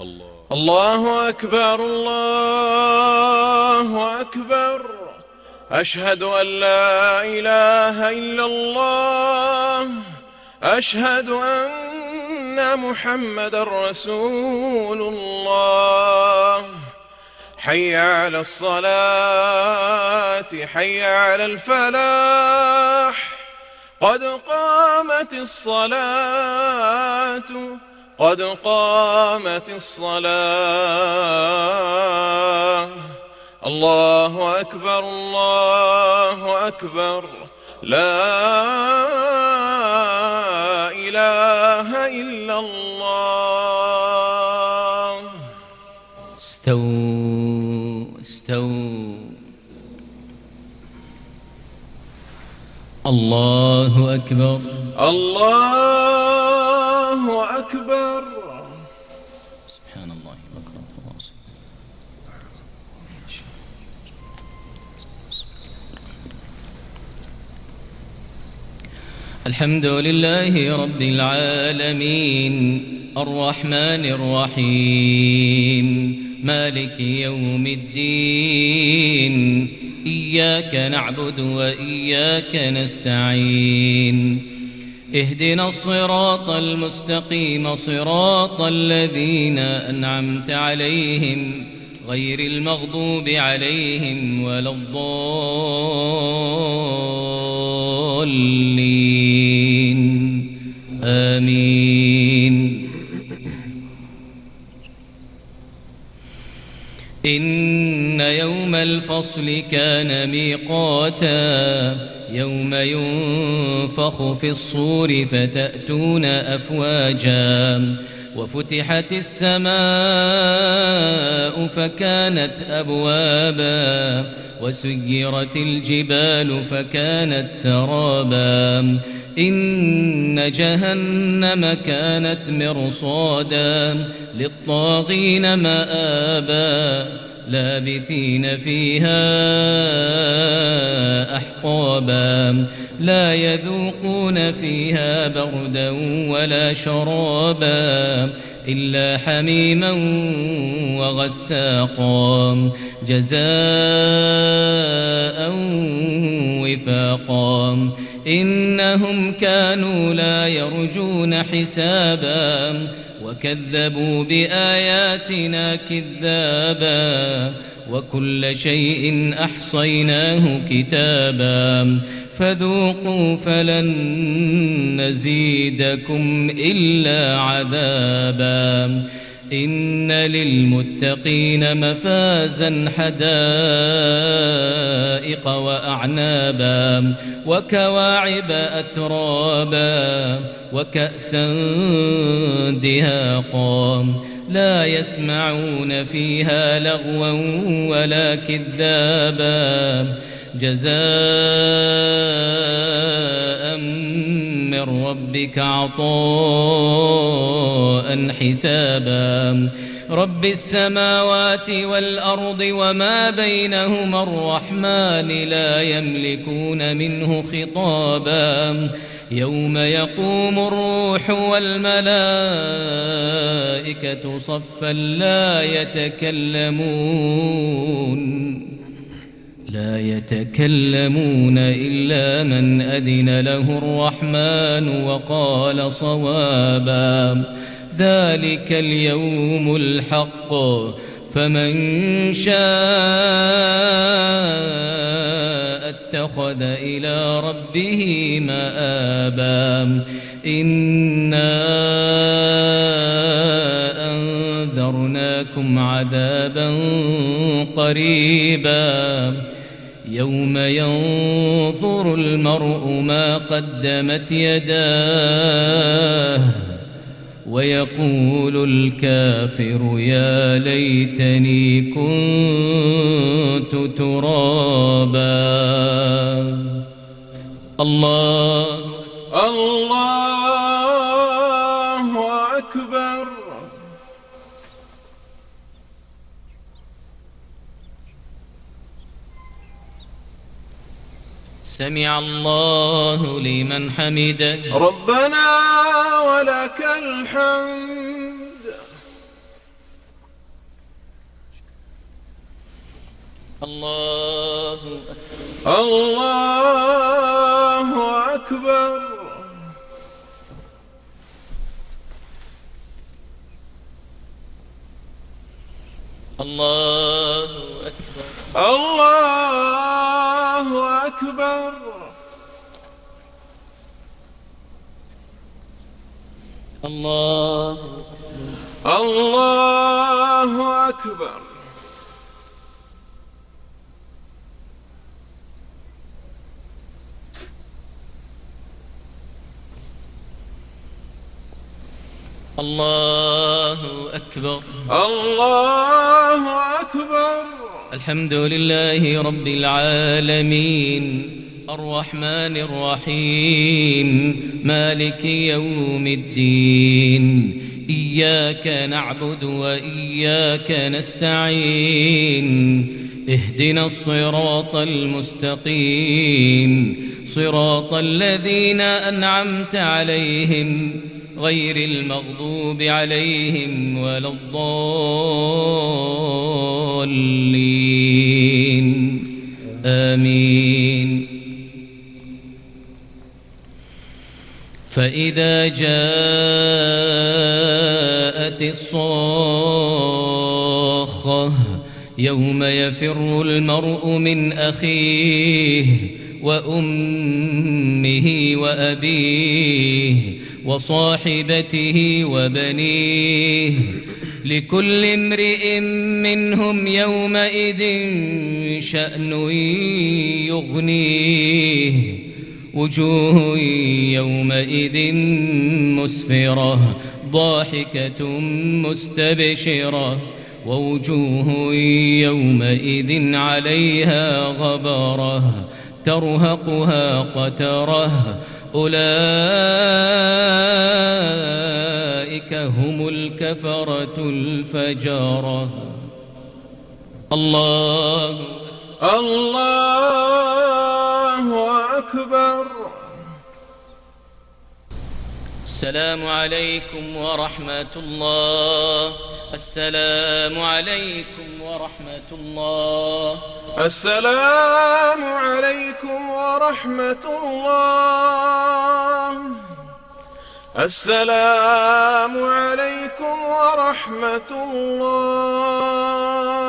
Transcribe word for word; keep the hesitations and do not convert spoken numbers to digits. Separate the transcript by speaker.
Speaker 1: الله أكبر الله أكبر. أشهد أن لا إله إلا الله. أشهد أن محمدا رسول الله. حي على الصلاة حي على الفلاح. قد قامت الصلاة قد قامت الصلاة. الله أكبر الله أكبر. لا إله إلا الله.
Speaker 2: استووا استووا. الله أكبر
Speaker 1: الله أكبر.
Speaker 2: سبحان الله بكرة وأصيلا. الحمد لله رب العالمين الرحمن الرحيم مالك يوم الدين. إياك نعبد وإياك نستعين. اهدنا الصراط المستقيم صراط الذين أنعمت عليهم غير المغضوب عليهم ولا الضالين آمين. إن يوم الفصل كان ميقاتا. يوم ينفخ في الصور فتأتون أفواجا. وفتحت السماء فكانت أبوابا. وسيرت الجبال فكانت سرابا. إن جهنم كانت مرصادا للطاغين مآبا. لابثين فيها أحقابا. لا يذوقون فيها بردا ولا شرابا إلا حميما وغساقا جزاء وفاقا. إنهم كانوا لا يرجون حسابا وكذبوا بآياتنا كذابا. وكل شيء أحصيناه كتابا. فذوقوا فلن نزيدكم إلا عذابا. إن للمتقين مفازا حدائق وأعنابا وكواعب أترابا وكأسا دهاقا. لا يسمعون فيها لغوا ولا كذابا. جزاء من ربك عطاء حسابا. رب السماوات والأرض وما بينهما الرحمن لا يملكون منه خطابا. يوم يقوم الروح والملائكة صفا لا يتكلمون لا يتكلمون إلا من أذن له الرحمن وقال صوابا. ذلك اليوم الحق فمن شاء اتخذ إلى ربه مآبا. إنا أنذرناكم عذابا قريبا. يوم ينظر المرء ما قدمت يداه ويقول الكافر يا ليتني كنت ترابا. الله
Speaker 1: الله أكبر.
Speaker 2: سمع الله لمن حمده.
Speaker 1: ربنا ولك الحمد.
Speaker 2: الله أكبر.
Speaker 1: الله أكبر.
Speaker 2: الله أكبر.
Speaker 1: الله أكبر.
Speaker 2: الله
Speaker 1: الله أكبر.
Speaker 2: الله أكبر.
Speaker 1: الله أكبر.
Speaker 2: الحمد لله رب العالمين الرحمن الرحيم مالك يوم الدين إياك نعبد وإياك نستعين اهدنا الصراط المستقيم صراط الذين أنعمت عليهم غير المغضوب عليهم ولا الضالين آمين. فإذا جاءت الصاخة يوم يفر المرء من أخيه وأمه وأبيه وصاحبته وبنيه لكل امرئ منهم يومئذ شأن يغنيه وجوه يومئذ مسفرة ضاحكة مستبشرة ووجوه يومئذ عليها غبرة ترهقها قترة أولئك هم الكفرة الفجرة. الله
Speaker 1: الله أكبر.
Speaker 2: السلام عليكم ورحمة الله. السلام عليكم ورحمة الله.
Speaker 1: السلام عليكم ورحمة الله. السلام عليكم ورحمة الله.